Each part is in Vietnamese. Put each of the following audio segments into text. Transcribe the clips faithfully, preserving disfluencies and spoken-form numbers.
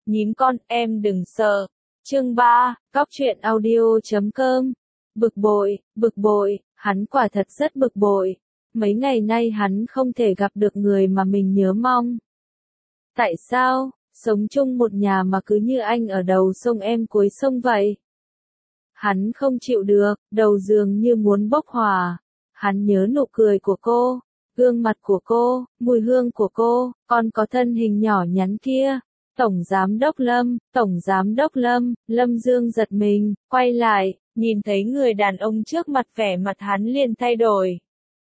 Nhím con, em đừng sợ. Chương ba, cóc truyện audio chấm com. Bực bội, bực bội, hắn quả thật rất bực bội. Mấy ngày nay hắn không thể gặp được người mà mình nhớ mong. Tại sao, sống chung một nhà mà cứ như anh ở đầu sông em cuối sông vậy? Hắn không chịu được, đầu dường như muốn bốc hỏa. Hắn nhớ nụ cười của cô, gương mặt của cô, mùi hương của cô, còn có thân hình nhỏ nhắn kia. Tổng Giám đốc Lâm, Tổng Giám đốc Lâm, Lâm Dương giật mình, quay lại, nhìn thấy người đàn ông trước mặt, vẻ mặt hắn liền thay đổi.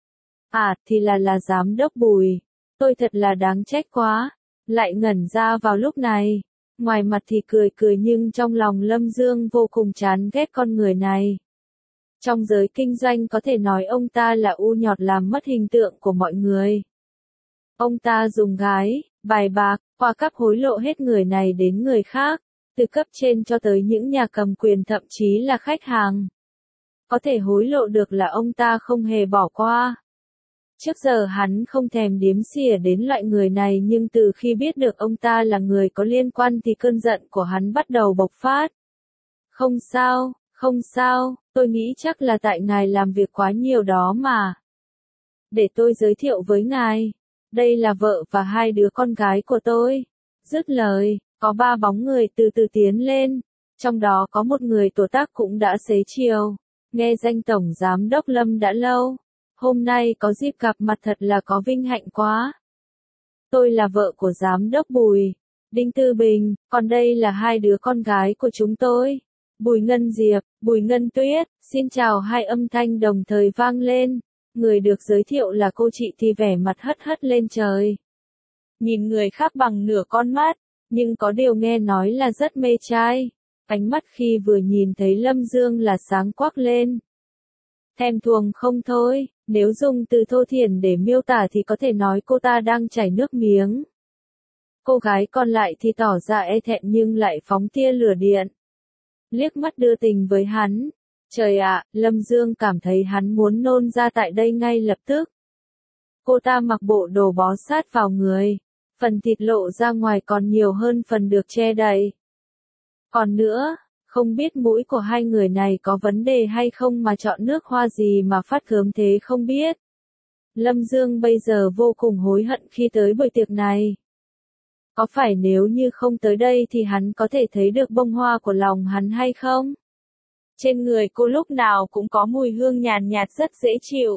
À, thì là là Giám đốc Bùi, tôi thật là đáng trách quá, lại ngẩn ra vào lúc này. Ngoài mặt thì cười cười nhưng trong lòng Lâm Dương vô cùng chán ghét con người này. Trong giới kinh doanh có thể nói ông ta là u nhọt làm mất hình tượng của mọi người. Ông ta dùng gái, bài bạc, qua cấp hối lộ hết người này đến người khác, từ cấp trên cho tới những nhà cầm quyền thậm chí là khách hàng. Có thể hối lộ được là ông ta không hề bỏ qua. Trước giờ hắn không thèm đếm xỉa đến loại người này nhưng từ khi biết được ông ta là người có liên quan thì cơn giận của hắn bắt đầu bộc phát. Không sao, không sao, tôi nghĩ chắc là tại ngài làm việc quá nhiều đó mà. Để tôi giới thiệu với ngài. Đây là vợ và hai đứa con gái của tôi. Dứt lời, có ba bóng người từ từ tiến lên. Trong đó có một người tuổi tác cũng đã xế chiều. Nghe danh Tổng Giám đốc Lâm đã lâu. Hôm nay có dịp gặp mặt thật là có vinh hạnh quá. Tôi là vợ của Giám đốc Bùi, Đinh Tư Bình, còn đây là hai đứa con gái của chúng tôi. Bùi Ngân Diệp, Bùi Ngân Tuyết, xin chào. Hai âm thanh đồng thời vang lên. Người được giới thiệu là cô chị thì vẻ mặt hất hất lên trời. Nhìn người khác bằng nửa con mắt, nhưng có điều nghe nói là rất mê trai. Ánh mắt khi vừa nhìn thấy Lâm Dương là sáng quắc lên. Thèm thuồng không thôi, nếu dùng từ thô thiển để miêu tả thì có thể nói cô ta đang chảy nước miếng. Cô gái còn lại thì tỏ ra e thẹn nhưng lại phóng tia lửa điện. Liếc mắt đưa tình với hắn. Trời ạ, Lâm Dương cảm thấy hắn muốn nôn ra tại đây ngay lập tức. Cô ta mặc bộ đồ bó sát vào người. Phần thịt lộ ra ngoài còn nhiều hơn phần được che đậy. Còn nữa, không biết mũi của hai người này có vấn đề hay không mà chọn nước hoa gì mà phát gớm thế không biết. Lâm Dương bây giờ vô cùng hối hận khi tới buổi tiệc này. Có phải nếu như không tới đây thì hắn có thể thấy được bông hoa của lòng hắn hay không? Trên người cô lúc nào cũng có mùi hương nhàn nhạt rất dễ chịu.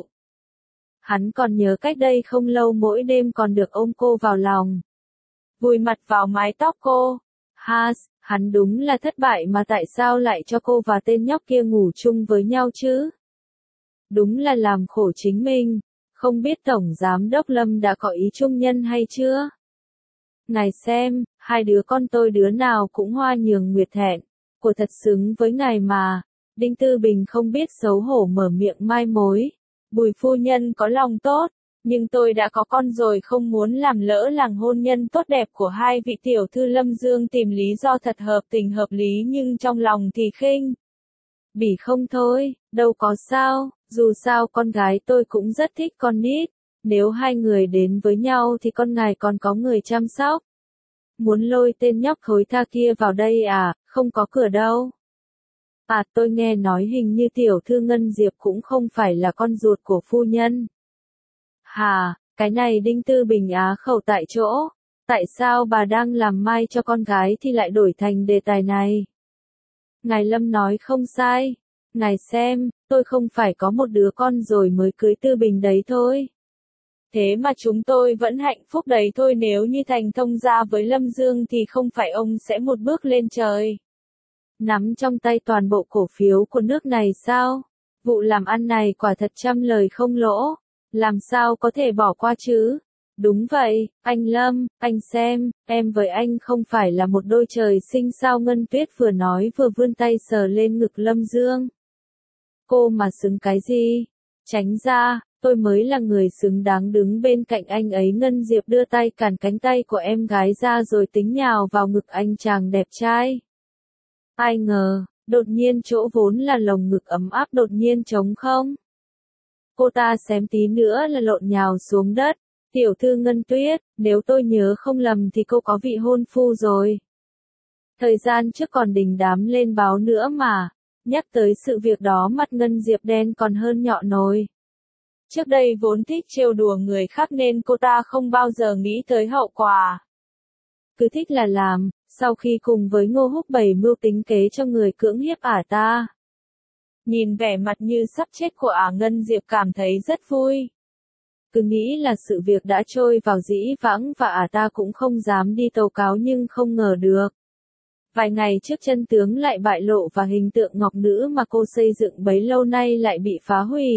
Hắn còn nhớ cách đây không lâu mỗi đêm còn được ôm cô vào lòng. Vùi mặt vào mái tóc cô. Ha, hắn đúng là thất bại mà tại sao lại cho cô và tên nhóc kia ngủ chung với nhau chứ? Đúng là làm khổ chính mình. Không biết Tổng Giám đốc Lâm đã có ý chung nhân hay chưa? Ngài xem, hai đứa con tôi đứa nào cũng hoa nhường nguyệt thẹn. Của thật xứng với ngài mà. Đinh Tư Bình không biết xấu hổ mở miệng mai mối. Bùi phu nhân có lòng tốt, nhưng tôi đã có con rồi không muốn làm lỡ làng hôn nhân tốt đẹp của hai vị tiểu thư. Lâm Dương tìm lý do thật hợp tình hợp lý nhưng trong lòng thì khinh bỉ không thôi, đâu có sao, dù sao con gái tôi cũng rất thích con nít. Nếu hai người đến với nhau thì con ngài còn có người chăm sóc. Muốn lôi tên nhóc thối tha kia vào đây à, không có cửa đâu. À, tôi nghe nói hình như tiểu thư Ngân Diệp cũng không phải là con ruột của phu nhân. Hà, cái này Đinh Tư Bình á khẩu tại chỗ. Tại sao bà đang làm mai cho con gái thì lại đổi thành đề tài này? Ngài Lâm nói không sai. Ngài xem, tôi không phải có một đứa con rồi mới cưới Tư Bình đấy thôi. Thế mà chúng tôi vẫn hạnh phúc đấy thôi, nếu như thành thông gia với Lâm Dương thì không phải ông sẽ một bước lên trời. Nắm trong tay toàn bộ cổ phiếu của nước này sao? Vụ làm ăn này quả thật trăm lời không lỗ. Làm sao có thể bỏ qua chứ? Đúng vậy, anh Lâm, anh xem, em với anh không phải là một đôi trời sinh sao? Ngân Tuyết vừa nói vừa vươn tay sờ lên ngực Lâm Dương. Cô mà xứng cái gì? Tránh ra, tôi mới là người xứng đáng đứng bên cạnh anh ấy. Ngân Diệp đưa tay cản cánh tay của em gái ra rồi tính nhào vào ngực anh chàng đẹp trai. Ai ngờ, đột nhiên chỗ vốn là lồng ngực ấm áp đột nhiên trống không. Cô ta xém tí nữa là lộn nhào xuống đất. Tiểu thư Ngân Tuyết, nếu tôi nhớ không lầm thì cô có vị hôn phu rồi. Thời gian trước còn đình đám lên báo nữa mà, nhắc tới sự việc đó mặt Ngân Diệp đen còn hơn nhọn nồi. Trước đây vốn thích trêu đùa người khác nên cô ta không bao giờ nghĩ tới hậu quả. Cứ thích là làm, sau khi cùng với Ngô Húc bày mưu tính kế cho người cưỡng hiếp ả ta. Nhìn vẻ mặt như sắp chết của ả Ngân Diệp cảm thấy rất vui. Cứ nghĩ là sự việc đã trôi vào dĩ vãng và ả ta cũng không dám đi tố cáo nhưng không ngờ được. Vài ngày trước chân tướng lại bại lộ và hình tượng ngọc nữ mà cô xây dựng bấy lâu nay lại bị phá hủy.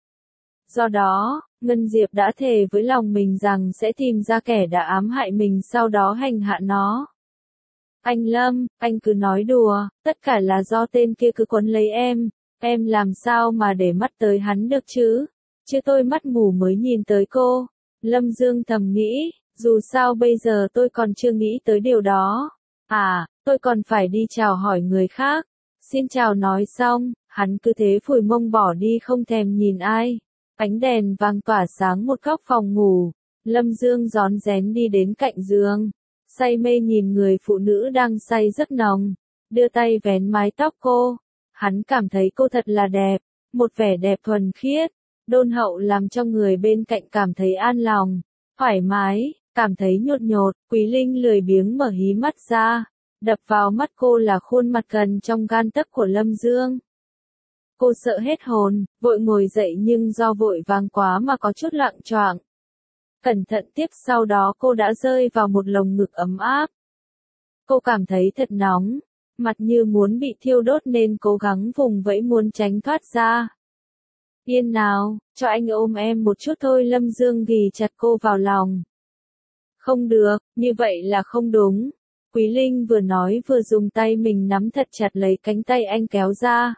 Do đó, Ngân Diệp đã thề với lòng mình rằng sẽ tìm ra kẻ đã ám hại mình sau đó hành hạ nó. Anh Lâm, anh cứ nói đùa, tất cả là do tên kia cứ quấn lấy em, em làm sao mà để mắt tới hắn được chứ? Chứ tôi mắt mù mới nhìn tới cô. Lâm Dương thầm nghĩ, dù sao bây giờ tôi còn chưa nghĩ tới điều đó. À, tôi còn phải đi chào hỏi người khác. Xin chào nói xong, hắn cứ thế phủi mông bỏ đi không thèm nhìn ai. Ánh đèn vàng tỏa sáng một góc phòng ngủ. Lâm Dương rón rén đi đến cạnh giường. Say mê nhìn người phụ nữ đang say giấc nồng. Đưa tay vén mái tóc cô. Hắn cảm thấy cô thật là đẹp. Một vẻ đẹp thuần khiết. Đôn hậu làm cho người bên cạnh cảm thấy an lòng. Thoải mái, cảm thấy nhột nhột. Quý Linh lười biếng mở hí mắt ra. Đập vào mắt cô là khuôn mặt gần trong gan tấc của Lâm Dương. Cô sợ hết hồn, vội ngồi dậy nhưng do vội vàng quá mà có chút lạng choạng. Cẩn thận tiếp sau đó cô đã rơi vào một lồng ngực ấm áp. Cô cảm thấy thật nóng, mặt như muốn bị thiêu đốt nên cố gắng vùng vẫy muốn tránh thoát ra. Yên nào, cho anh ôm em một chút thôi. Lâm Dương ghì chặt cô vào lòng. Không được, như vậy là không đúng. Quý Linh vừa nói vừa dùng tay mình nắm thật chặt lấy cánh tay anh kéo ra.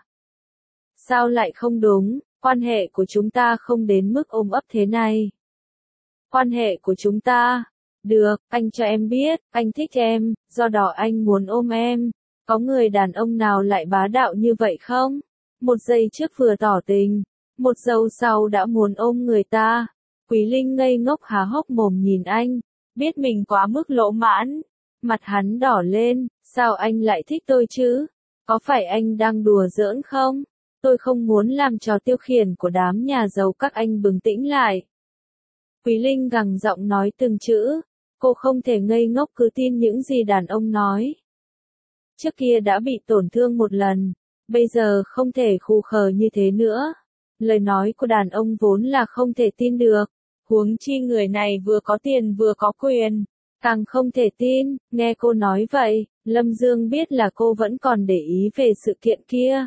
Sao lại không đúng, quan hệ của chúng ta không đến mức ôm ấp thế này. Quan hệ của chúng ta, được, anh cho em biết, anh thích em, do đó anh muốn ôm em. Có người đàn ông nào lại bá đạo như vậy không? Một giây trước vừa tỏ tình, một giây sau đã muốn ôm người ta. Quý Linh ngây ngốc há hốc mồm nhìn anh, biết mình quá mức lỗ mãn. Mặt hắn đỏ lên, sao anh lại thích tôi chứ? Có phải anh đang đùa giỡn không? Tôi không muốn làm trò tiêu khiển của đám nhà giàu các anh. Bừng tĩnh lại. Quý Linh gằn giọng nói từng chữ. Cô không thể ngây ngốc cứ tin những gì đàn ông nói. Trước kia đã bị tổn thương một lần, bây giờ không thể khù khờ như thế nữa. Lời nói của đàn ông vốn là không thể tin được. Huống chi người này vừa có tiền vừa có quyền. Càng không thể tin. Nghe cô nói vậy, Lâm Dương biết là cô vẫn còn để ý về sự kiện kia.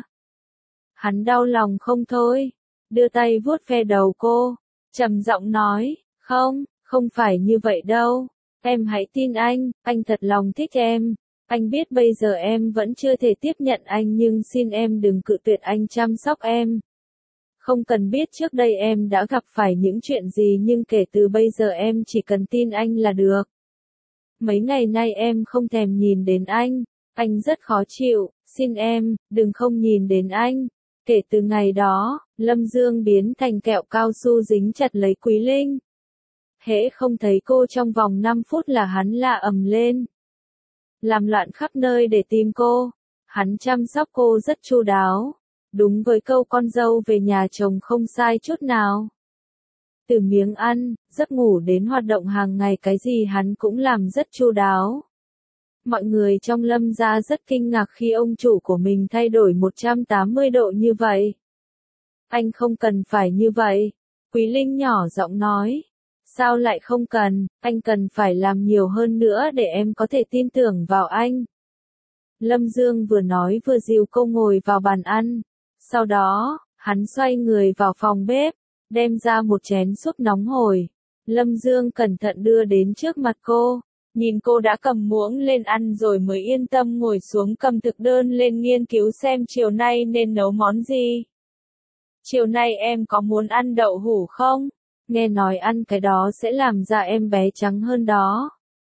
Hắn đau lòng không thôi, đưa tay vuốt ve đầu cô, trầm giọng nói, không, không phải như vậy đâu, em hãy tin anh, anh thật lòng thích em, anh biết bây giờ em vẫn chưa thể tiếp nhận anh nhưng xin em đừng cự tuyệt anh chăm sóc em. Không cần biết trước đây em đã gặp phải những chuyện gì nhưng kể từ bây giờ em chỉ cần tin anh là được. Mấy ngày nay em không thèm nhìn đến anh, anh rất khó chịu, xin em, đừng không nhìn đến anh. Kể từ ngày đó, Lâm Dương biến thành kẹo cao su dính chặt lấy Quý Linh. Hễ không thấy cô trong vòng năm phút là hắn la ầm lên. Làm loạn khắp nơi để tìm cô. Hắn chăm sóc cô rất chu đáo. Đúng với câu con dâu về nhà chồng không sai chút nào. Từ miếng ăn, giấc ngủ đến hoạt động hàng ngày cái gì hắn cũng làm rất chu đáo. Mọi người trong Lâm gia rất kinh ngạc khi ông chủ của mình thay đổi một trăm tám mươi độ như vậy. Anh không cần phải như vậy. Quý Linh nhỏ giọng nói. Sao lại không cần, anh cần phải làm nhiều hơn nữa để em có thể tin tưởng vào anh. Lâm Dương vừa nói vừa dìu cô ngồi vào bàn ăn. Sau đó, hắn xoay người vào phòng bếp, đem ra một chén súp nóng hổi. Lâm Dương cẩn thận đưa đến trước mặt cô. Nhìn cô đã cầm muỗng lên ăn rồi mới yên tâm ngồi xuống cầm thực đơn lên nghiên cứu xem chiều nay nên nấu món gì. Chiều nay em có muốn ăn đậu hũ không? Nghe nói ăn cái đó sẽ làm da em bé trắng hơn đó.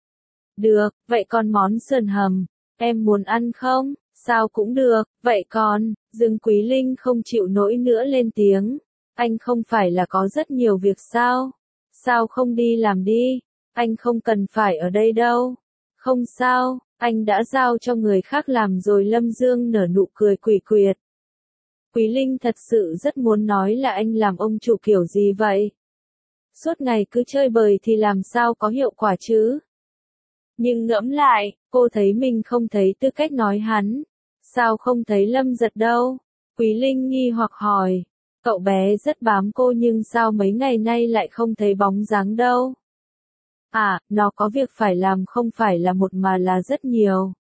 Được, vậy còn món sườn hầm, em muốn ăn không? Sao cũng được, vậy còn, Dương Quý Linh không chịu nổi nữa lên tiếng. Anh không phải là có rất nhiều việc sao? Sao không đi làm đi? Anh không cần phải ở đây đâu. Không sao, Anh đã giao cho người khác làm rồi. Lâm Dương nở nụ cười quỷ quyệt. Quý Linh thật sự rất muốn nói là anh làm ông chủ kiểu gì vậy? Suốt ngày cứ chơi bời thì làm sao có hiệu quả chứ? Nhưng ngẫm lại, cô thấy mình không thấy tư cách nói hắn. Sao không thấy Lâm Giật đâu? Quý Linh nghi hoặc hỏi. Cậu bé rất bám cô nhưng sao mấy ngày nay lại không thấy bóng dáng đâu? À, nó có việc phải làm không phải là một mà là rất nhiều.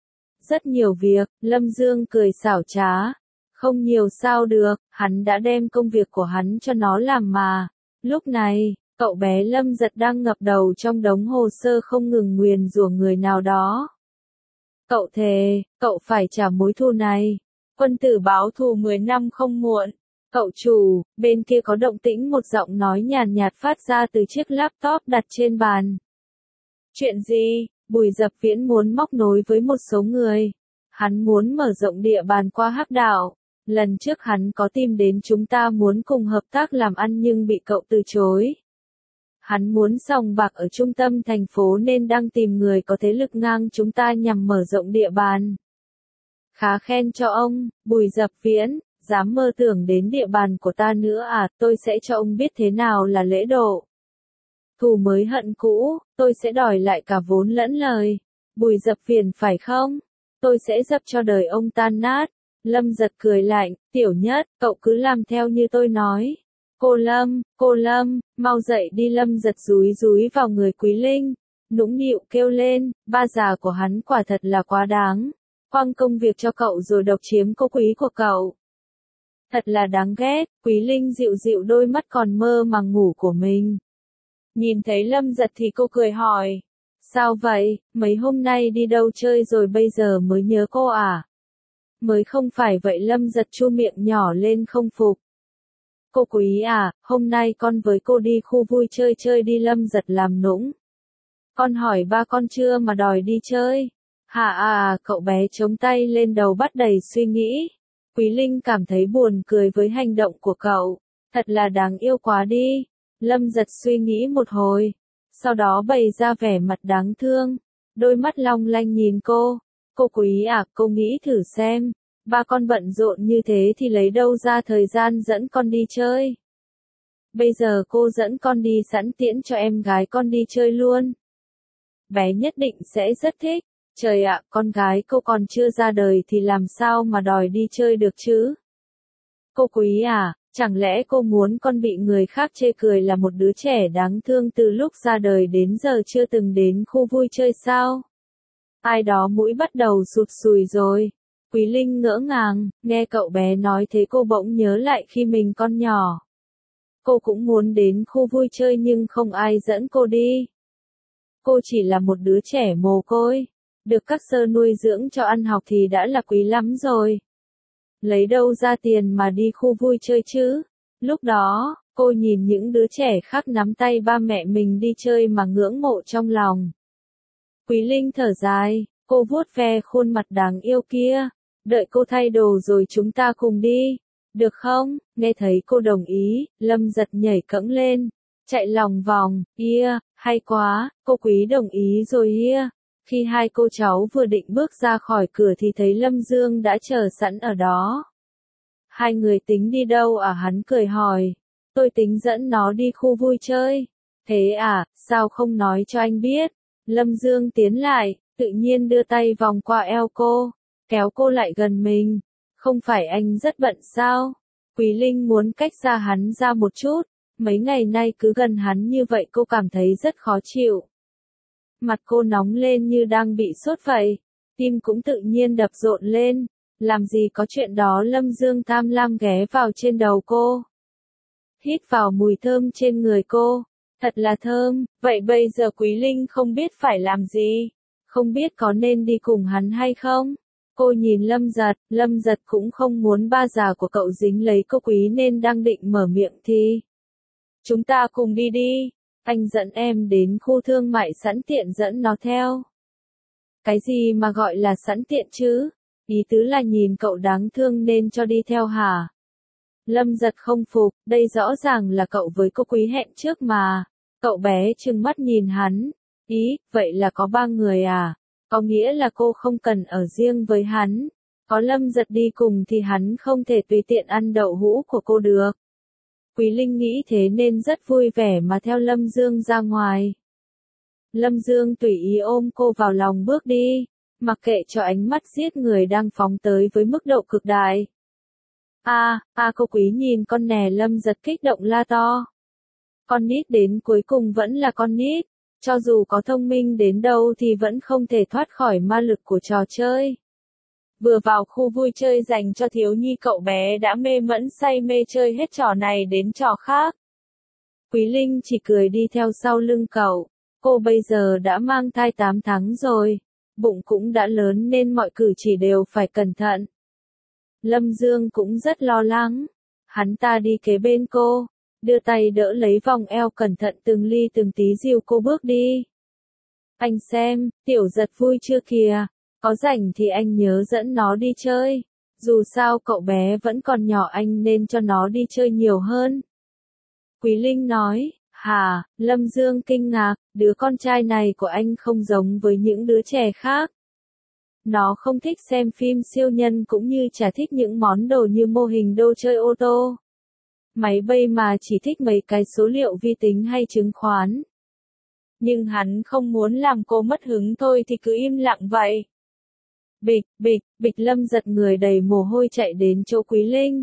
Rất nhiều việc, Lâm Dương cười xảo trá. Không nhiều sao được, hắn đã đem công việc của hắn cho nó làm mà. Lúc này, cậu bé Lâm Giật đang ngập đầu trong đống hồ sơ không ngừng nguyền rủa người nào đó. Cậu thề, cậu phải trả mối thù này. Quân tử báo thù mười năm không muộn. Cậu chủ, bên kia có động tĩnh, một giọng nói nhàn nhạt phát ra từ chiếc laptop đặt trên bàn. Chuyện gì? Bùi Dập Viễn muốn móc nối với một số người. Hắn muốn mở rộng địa bàn qua Hắc Đảo. Lần trước hắn có tìm đến chúng ta muốn cùng hợp tác làm ăn nhưng bị cậu từ chối. Hắn muốn sòng bạc ở trung tâm thành phố nên đang tìm người có thế lực ngang chúng ta nhằm mở rộng địa bàn. Khá khen cho ông, Bùi Dập Viễn, dám mơ tưởng đến địa bàn của ta nữa à, tôi sẽ cho ông biết thế nào là lễ độ. Thù mới hận cũ, tôi sẽ đòi lại cả vốn lẫn lời. Bùi Dập Viễn phải không? Tôi sẽ dập cho đời ông tan nát. Lâm Giật cười lạnh, Tiểu Nhất, cậu cứ làm theo như tôi nói. Cô Lâm, cô Lâm, mau dậy đi. Lâm Giật dúi dúi vào người Quý Linh, nũng nịu kêu lên, ba già của hắn quả thật là quá đáng. Quăng công việc cho cậu rồi độc chiếm cô quý của cậu. Thật là đáng ghét. Quý Linh dịu dịu đôi mắt còn mơ màng ngủ của mình. Nhìn thấy Lâm Giật thì cô cười hỏi. Sao vậy, mấy hôm nay đi đâu chơi rồi bây giờ mới nhớ cô à? Mới không phải vậy. Lâm Giật chu miệng nhỏ lên không phục. Cô Quý à, hôm nay con với cô đi khu vui chơi chơi đi. Lâm Giật làm nũng. Con hỏi ba con chưa mà đòi đi chơi? Hả à, à cậu bé chống tay lên đầu bắt đầy suy nghĩ. Quý Linh cảm thấy buồn cười với hành động của cậu. Thật là đáng yêu quá đi. Lâm Giật suy nghĩ một hồi. Sau đó bày ra vẻ mặt đáng thương. Đôi mắt long lanh nhìn cô. Cô Quý à, cô nghĩ thử xem. Ba con bận rộn như thế thì lấy đâu ra thời gian dẫn con đi chơi. Bây giờ cô dẫn con đi sẵn tiễn cho em gái con đi chơi luôn. Bé nhất định sẽ rất thích. Trời ạ, con gái cô còn chưa ra đời thì làm sao mà đòi đi chơi được chứ? Cô Quý à, chẳng lẽ cô muốn con bị người khác chê cười là một đứa trẻ đáng thương từ lúc ra đời đến giờ chưa từng đến khu vui chơi sao? Ai đó mũi bắt đầu sụt sùi rồi. Quý Linh ngỡ ngàng, nghe cậu bé nói thế cô bỗng nhớ lại khi mình con nhỏ. Cô cũng muốn đến khu vui chơi nhưng không ai dẫn cô đi. Cô chỉ là một đứa trẻ mồ côi. Được các sơ nuôi dưỡng cho ăn học thì đã là quý lắm rồi. Lấy đâu ra tiền mà đi khu vui chơi chứ? Lúc đó, cô nhìn những đứa trẻ khác nắm tay ba mẹ mình đi chơi mà ngưỡng mộ trong lòng. Quý Linh thở dài, cô vuốt ve khuôn mặt đáng yêu kia. Đợi cô thay đồ rồi chúng ta cùng đi. Được không? Nghe thấy cô đồng ý, Lâm Giật nhảy cẫng lên. Chạy lòng vòng, ia, hay quá, cô Quý đồng ý rồi ia. Khi hai cô cháu vừa định bước ra khỏi cửa thì thấy Lâm Dương đã chờ sẵn ở đó. Hai người tính đi đâu à? Hắn cười hỏi. Tôi tính dẫn nó đi khu vui chơi. Thế à, sao không nói cho anh biết? Lâm Dương tiến lại, tự nhiên đưa tay vòng qua eo cô, kéo cô lại gần mình. Không phải anh rất bận sao? Quý Linh muốn cách xa hắn ra một chút. Mấy ngày nay cứ gần hắn như vậy cô cảm thấy rất khó chịu. Mặt cô nóng lên như đang bị sốt vậy. Tim cũng tự nhiên đập rộn lên. Làm gì có chuyện đó. Lâm Dương tham lam ghé vào trên đầu cô. Hít vào mùi thơm trên người cô. Thật là thơm. Vậy bây giờ Quý Linh không biết phải làm gì. Không biết có nên đi cùng hắn hay không. Cô nhìn Lâm Giật. Lâm Giật cũng không muốn ba già của cậu dính lấy cô Quý nên đang định mở miệng thì. Chúng ta cùng đi đi. Anh dẫn em đến khu thương mại sẵn tiện dẫn nó theo. Cái gì mà gọi là sẵn tiện chứ? Ý tứ là nhìn cậu đáng thương nên cho đi theo hả? Lâm Giật không phục, đây rõ ràng là cậu với cô Quý hẹn trước mà. Cậu bé trừng mắt nhìn hắn. Ý, vậy là có ba người à? Có nghĩa là cô không cần ở riêng với hắn. Có Lâm Giật đi cùng thì hắn không thể tùy tiện ăn đậu hũ của cô được. Quý Linh nghĩ thế nên rất vui vẻ mà theo Lâm Dương ra ngoài. Lâm Dương tùy ý ôm cô vào lòng bước đi, mặc kệ cho ánh mắt giết người đang phóng tới với mức độ cực đại. A, a à, cô Quý nhìn con nè, Lâm Giật kích động la to. Con nít đến cuối cùng vẫn là con nít, cho dù có thông minh đến đâu thì vẫn không thể thoát khỏi ma lực của trò chơi. Vừa vào khu vui chơi dành cho thiếu nhi, cậu bé đã mê mẫn say mê chơi hết trò này đến trò khác. Quý Linh chỉ cười đi theo sau lưng cậu. Cô bây giờ đã mang thai tám tháng rồi, bụng cũng đã lớn nên mọi cử chỉ đều phải cẩn thận. Lâm Dương cũng rất lo lắng. Hắn ta đi kế bên cô, đưa tay đỡ lấy vòng eo, cẩn thận từng ly từng tí dìu cô bước đi. Anh xem, Tiểu Giật vui chưa kìa, có rảnh thì anh nhớ dẫn nó đi chơi. Dù sao cậu bé vẫn còn nhỏ, anh nên cho nó đi chơi nhiều hơn. Quý Linh nói. Hả, Lâm Dương kinh ngạc, đứa con trai này của anh không giống với những đứa trẻ khác. Nó không thích xem phim siêu nhân cũng như chả thích những món đồ như mô hình đồ chơi ô tô, máy bay, mà chỉ thích mấy cái số liệu vi tính hay chứng khoán. Nhưng hắn không muốn làm cô mất hứng thôi thì cứ im lặng vậy. Bịch, bịch, bịch, Lâm Giật người đầy mồ hôi chạy đến chỗ Quý Linh.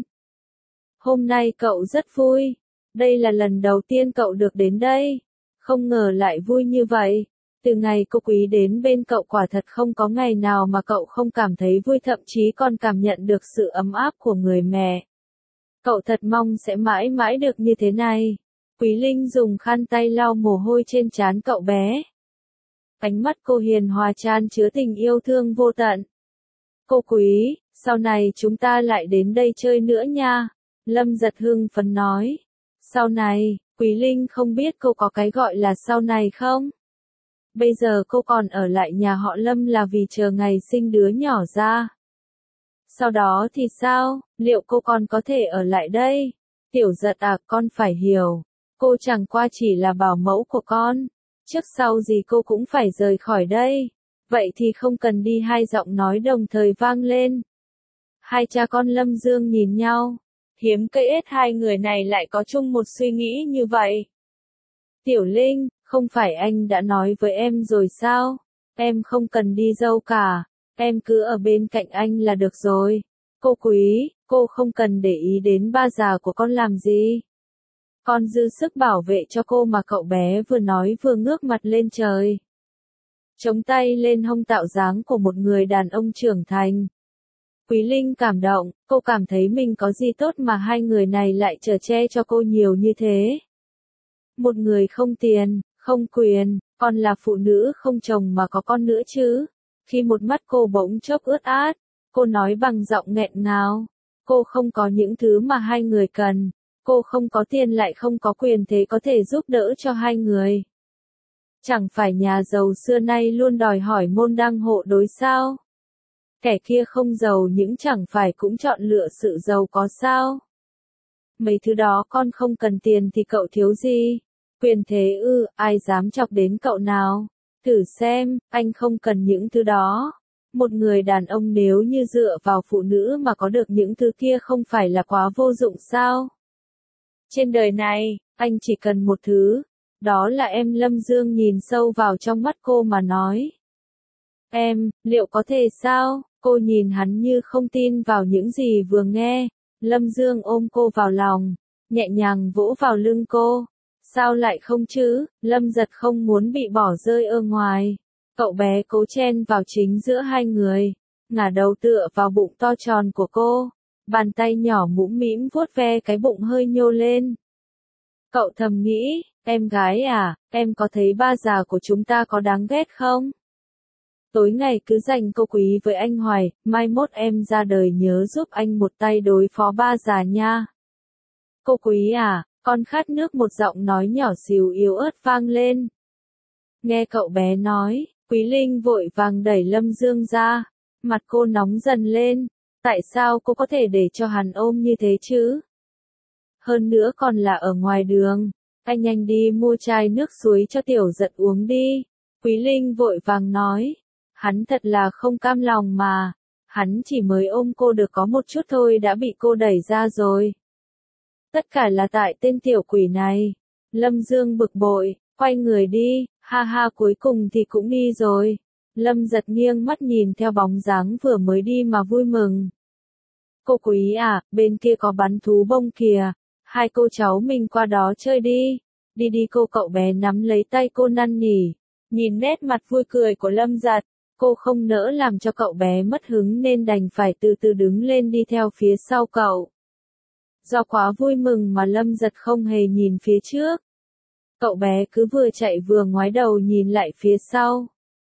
Hôm nay cậu rất vui. Đây là lần đầu tiên cậu được đến đây. Không ngờ lại vui như vậy. Từ ngày cô Quý đến bên cậu quả thật không có ngày nào mà cậu không cảm thấy vui, thậm chí còn cảm nhận được sự ấm áp của người mẹ. Cậu thật mong sẽ mãi mãi được như thế này. Quý Linh dùng khăn tay lau mồ hôi trên trán cậu bé. Ánh mắt cô hiền hòa chan chứa tình yêu thương vô tận. Cô Quý, sau này chúng ta lại đến đây chơi nữa nha. Lâm Giật hưng phấn nói. Sau này, Quý Linh không biết cô có cái gọi là sau này không? Bây giờ cô còn ở lại nhà họ Lâm là vì chờ ngày sinh đứa nhỏ ra. Sau đó thì sao, liệu cô còn có thể ở lại đây? Tiểu Giật à, con phải hiểu, cô chẳng qua chỉ là bảo mẫu của con. Trước sau gì cô cũng phải rời khỏi đây. Vậy thì không cần đi, hai giọng nói đồng thời vang lên. Hai cha con Lâm Dương nhìn nhau. Hiếm cây ết hai người này lại có chung một suy nghĩ như vậy. Tiểu Linh, không phải anh đã nói với em rồi sao? Em không cần đi đâu cả. Em cứ ở bên cạnh anh là được rồi. Cô Quý, cô không cần để ý đến ba già của con làm gì. Con dư sức bảo vệ cho cô mà, cậu bé vừa nói vừa ngước mặt lên trời. Chống tay lên hông tạo dáng của một người đàn ông trưởng thành. Quý Linh cảm động, cô cảm thấy mình có gì tốt mà hai người này lại chở che cho cô nhiều như thế. Một người không tiền, không quyền, còn là phụ nữ không chồng mà có con nữa chứ. Khi một mắt cô bỗng chốc ướt át, cô nói bằng giọng nghẹn ngào. Cô không có những thứ mà hai người cần. Cô không có tiền lại không có quyền, thế có thể giúp đỡ cho hai người. Chẳng phải nhà giàu xưa nay luôn đòi hỏi môn đăng hộ đối sao? Kẻ kia không giàu nhưng chẳng phải cũng chọn lựa sự giàu có sao? Mấy thứ đó con không cần, tiền thì cậu thiếu gì? Quyền thế ư, ai dám chọc đến cậu nào? Thử xem, anh không cần những thứ đó. Một người đàn ông nếu như dựa vào phụ nữ mà có được những thứ kia không phải là quá vô dụng sao? Trên đời này, anh chỉ cần một thứ. Đó là em. Lâm Dương nhìn sâu vào trong mắt cô mà nói. Em, liệu có thể sao? Cô nhìn hắn như không tin vào những gì vừa nghe. Lâm Dương ôm cô vào lòng, nhẹ nhàng vỗ vào lưng cô. Sao lại không chứ? Lâm Giật không muốn bị bỏ rơi ở ngoài. Cậu bé cố chen vào chính giữa hai người, ngả đầu tựa vào bụng to tròn của cô. Bàn tay nhỏ mũm mĩm vuốt ve cái bụng hơi nhô lên. Cậu thầm nghĩ, em gái à, em có thấy ba già của chúng ta có đáng ghét không? Tối ngày cứ dành cô Quý với anh hoài, mai mốt em ra đời nhớ giúp anh một tay đối phó ba già nha. Cô Quý à, con khát nước, một giọng nói nhỏ xíu yếu ớt vang lên. Nghe cậu bé nói, Quý Linh vội vàng đẩy Lâm Dương ra, mặt cô nóng dần lên. Tại sao cô có thể để cho hắn ôm như thế chứ? Hơn nữa còn là ở ngoài đường. Anh nhanh đi mua chai nước suối cho Tiểu Giật uống đi. Quý Linh vội vàng nói. Hắn thật là không cam lòng mà. Hắn chỉ mới ôm cô được có một chút thôi đã bị cô đẩy ra rồi. Tất cả là tại tên tiểu quỷ này. Lâm Dương bực bội, quay người đi, ha ha cuối cùng thì cũng đi rồi. Lâm Giật nghiêng mắt nhìn theo bóng dáng vừa mới đi mà vui mừng. Cô Quý à, bên kia có bắn thú bông kìa, hai cô cháu mình qua đó chơi đi. Đi đi cô cậu bé nắm lấy tay cô năn nỉ. Nhìn nét mặt vui cười của Lâm Giật, cô không nỡ làm cho cậu bé mất hứng nên đành phải từ từ đứng lên đi theo phía sau cậu. Do quá vui mừng mà Lâm Giật không hề nhìn phía trước. Cậu bé cứ vừa chạy vừa ngoái đầu nhìn lại phía sau.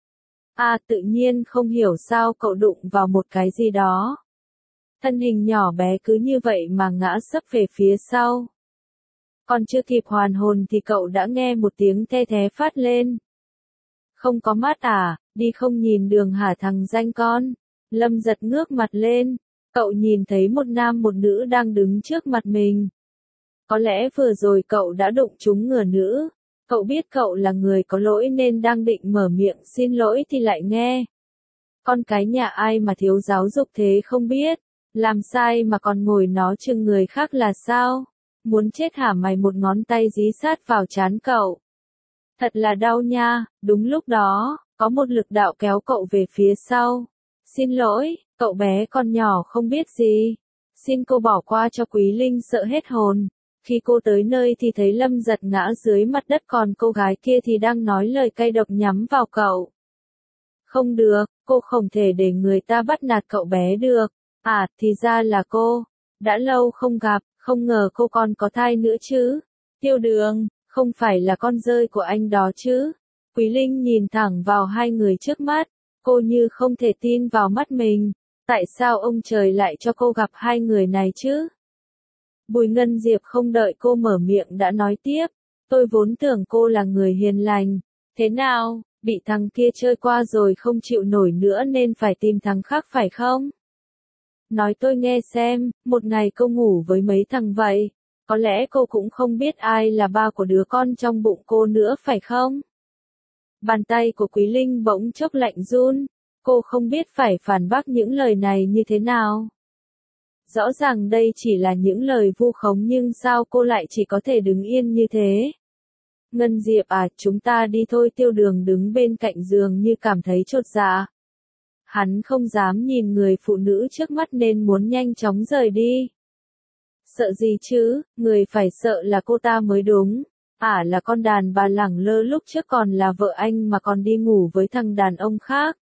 À tự nhiên không hiểu sao cậu đụng vào một cái gì đó. Thân hình nhỏ bé cứ như vậy mà ngã sấp về phía sau. Còn chưa kịp hoàn hồn thì cậu đã nghe một tiếng the thé phát lên. Không có mắt à, đi không nhìn đường hả thằng danh con. Lâm Giật ngước mặt lên, cậu nhìn thấy một nam một nữ đang đứng trước mặt mình. Có lẽ vừa rồi cậu đã đụng trúng ngửa nữ. Cậu biết cậu là người có lỗi nên đang định mở miệng xin lỗi thì lại nghe. Con cái nhà ai mà thiếu giáo dục thế không biết. Làm sai mà còn ngồi nó chừng người khác là sao? Muốn chết hả mày, một ngón tay dí sát vào trán cậu. Thật là đau nha. Đúng lúc đó, có một lực đạo kéo cậu về phía sau. Xin lỗi, cậu bé con nhỏ không biết gì. Xin cô bỏ qua cho Quý Linh, sợ hết hồn. Khi cô tới nơi thì thấy Lâm Giật ngã dưới mặt đất, còn cô gái kia thì đang nói lời cay độc nhắm vào cậu. Không được, cô không thể để người ta bắt nạt cậu bé được. À, thì ra là cô. Đã lâu không gặp, không ngờ cô còn có thai nữa chứ. Tiêu Đường, không phải là con rơi của anh đó chứ. Quý Linh nhìn thẳng vào hai người trước mắt. Cô như không thể tin vào mắt mình. Tại sao ông trời lại cho cô gặp hai người này chứ? Bùi Ngân Diệp không đợi cô mở miệng đã nói tiếp. Tôi vốn tưởng cô là người hiền lành. Thế nào, bị thằng kia chơi qua rồi không chịu nổi nữa nên phải tìm thằng khác phải không? Nói tôi nghe xem, một ngày cô ngủ với mấy thằng vậy. Có lẽ cô cũng không biết ai là ba của đứa con trong bụng cô nữa phải không? Bàn tay của Quý Linh bỗng chốc lạnh run. Cô không biết phải phản bác những lời này như thế nào. Rõ ràng đây chỉ là những lời vu khống nhưng sao cô lại chỉ có thể đứng yên như thế? Ngân Diệp à, chúng ta đi thôi. Tiêu Đường đứng bên cạnh giường như cảm thấy chột dạ. Hắn không dám nhìn người phụ nữ trước mắt nên muốn nhanh chóng rời đi. Sợ gì chứ, người phải sợ là cô ta mới đúng. Ả là con đàn bà lẳng lơ lúc trước còn là vợ anh mà còn đi ngủ với thằng đàn ông khác.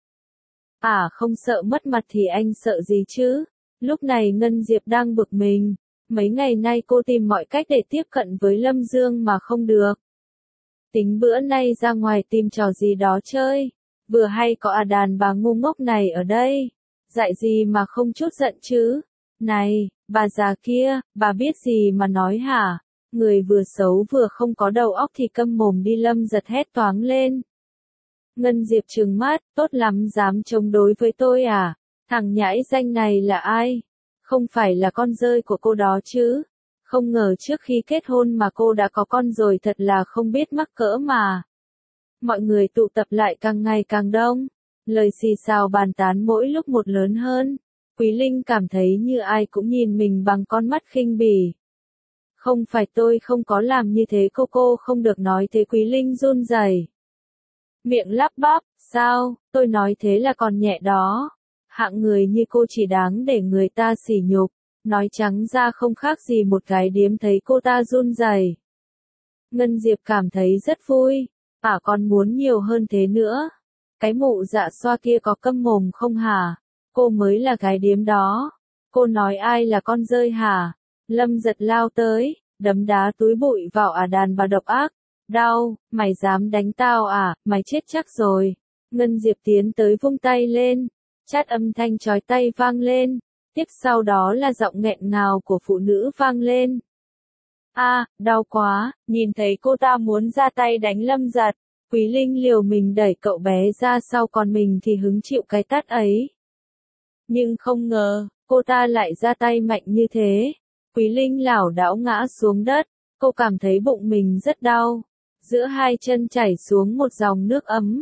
Ả không sợ mất mặt thì anh sợ gì chứ? Lúc này Ngân Diệp đang bực mình. Mấy ngày nay cô tìm mọi cách để tiếp cận với Lâm Dương mà không được. Tính bữa nay ra ngoài tìm trò gì đó chơi. Vừa hay có à đàn bà ngu ngốc này ở đây. Dạy gì mà không chút giận chứ? Này, bà già kia, bà biết gì mà nói hả? Người vừa xấu vừa không có đầu óc thì câm mồm đi. Lâm Giật hét toáng lên. Ngân Diệp trừng mắt, tốt lắm dám chống đối với tôi à? Thằng nhãi danh này là ai? Không phải là con rơi của cô đó chứ? Không ngờ trước khi kết hôn mà cô đã có con rồi, thật là không biết mắc cỡ mà. Mọi người tụ tập lại càng ngày càng đông. Lời xì xào bàn tán mỗi lúc một lớn hơn. Quý Linh cảm thấy như ai cũng nhìn mình bằng con mắt khinh bỉ. Không phải tôi không có làm như thế, cô cô không được nói thế. Quý Linh run rẩy, miệng lắp bắp, sao, tôi nói thế là còn nhẹ đó. Hạng người như cô chỉ đáng để người ta sỉ nhục. Nói trắng ra không khác gì một cái điếm. Thấy cô ta run rẩy, Ngân Diệp cảm thấy rất vui. À còn muốn nhiều hơn thế nữa. Cái mụ dạ xoa kia có câm mồm không hả? Cô mới là cái điếm đó. Cô nói ai là con rơi hả? Lâm Giật lao tới, đấm đá túi bụi vào à đàn bà độc ác. Đau, mày dám đánh tao à, mày chết chắc rồi. Ngân Diệp tiến tới vung tay lên. Chát âm thanh chói tay vang lên. Tiếp sau đó là giọng nghẹn ngào của phụ nữ vang lên. A, à, đau quá. Nhìn thấy cô ta muốn ra tay đánh Lâm Giật, Quý Linh liều mình đẩy cậu bé ra sau, còn mình thì hứng chịu cái tát ấy. Nhưng không ngờ, cô ta lại ra tay mạnh như thế. Quý Linh lảo đảo ngã xuống đất. Cô cảm thấy bụng mình rất đau. Giữa hai chân chảy xuống một dòng nước ấm.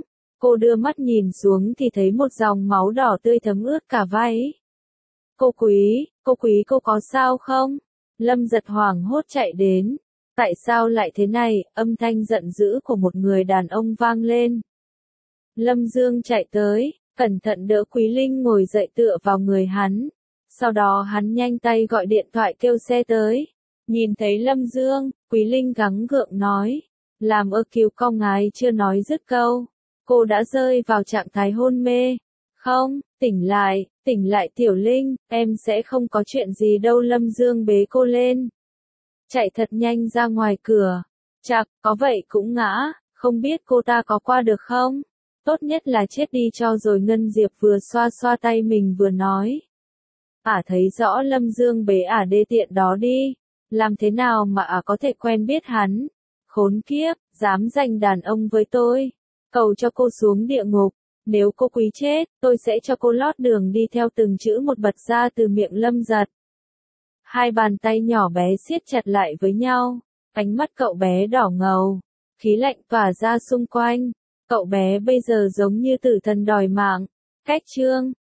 Cô đưa mắt nhìn xuống thì thấy một dòng máu đỏ tươi thấm ướt cả váy. Cô Quý, cô Quý cô có sao không? Lâm Giật hoảng hốt chạy đến. Tại sao lại thế này? Âm thanh giận dữ của một người đàn ông vang lên. Lâm Dương chạy tới, cẩn thận đỡ Quý Linh ngồi dậy tựa vào người hắn. Sau đó hắn nhanh tay gọi điện thoại kêu xe tới. Nhìn thấy Lâm Dương, Quý Linh gắng gượng nói. Làm ơ cứu con ái chưa nói dứt câu. Cô đã rơi vào trạng thái hôn mê. Không, tỉnh lại, tỉnh lại Tiểu Linh, em sẽ không có chuyện gì đâu. Lâm Dương bế cô lên. Chạy thật nhanh ra ngoài cửa. Chạc, có vậy cũng ngã, không biết cô ta có qua được không? Tốt nhất là chết đi cho rồi. Ngân Diệp vừa xoa xoa tay mình vừa nói. Ả thấy rõ Lâm Dương bế ả đê tiện đó đi. Làm thế nào mà ả có thể quen biết hắn? Khốn kiếp, dám giành đàn ông với tôi. Cầu cho cô xuống địa ngục. Nếu cô Quý chết, tôi sẽ cho cô lót đường đi. Theo từng chữ một bật ra từ miệng Lâm Giật. Hai bàn tay nhỏ bé siết chặt lại với nhau. Ánh mắt cậu bé đỏ ngầu. Khí lạnh tỏa ra xung quanh. Cậu bé bây giờ giống như tử thần đòi mạng. Cách chương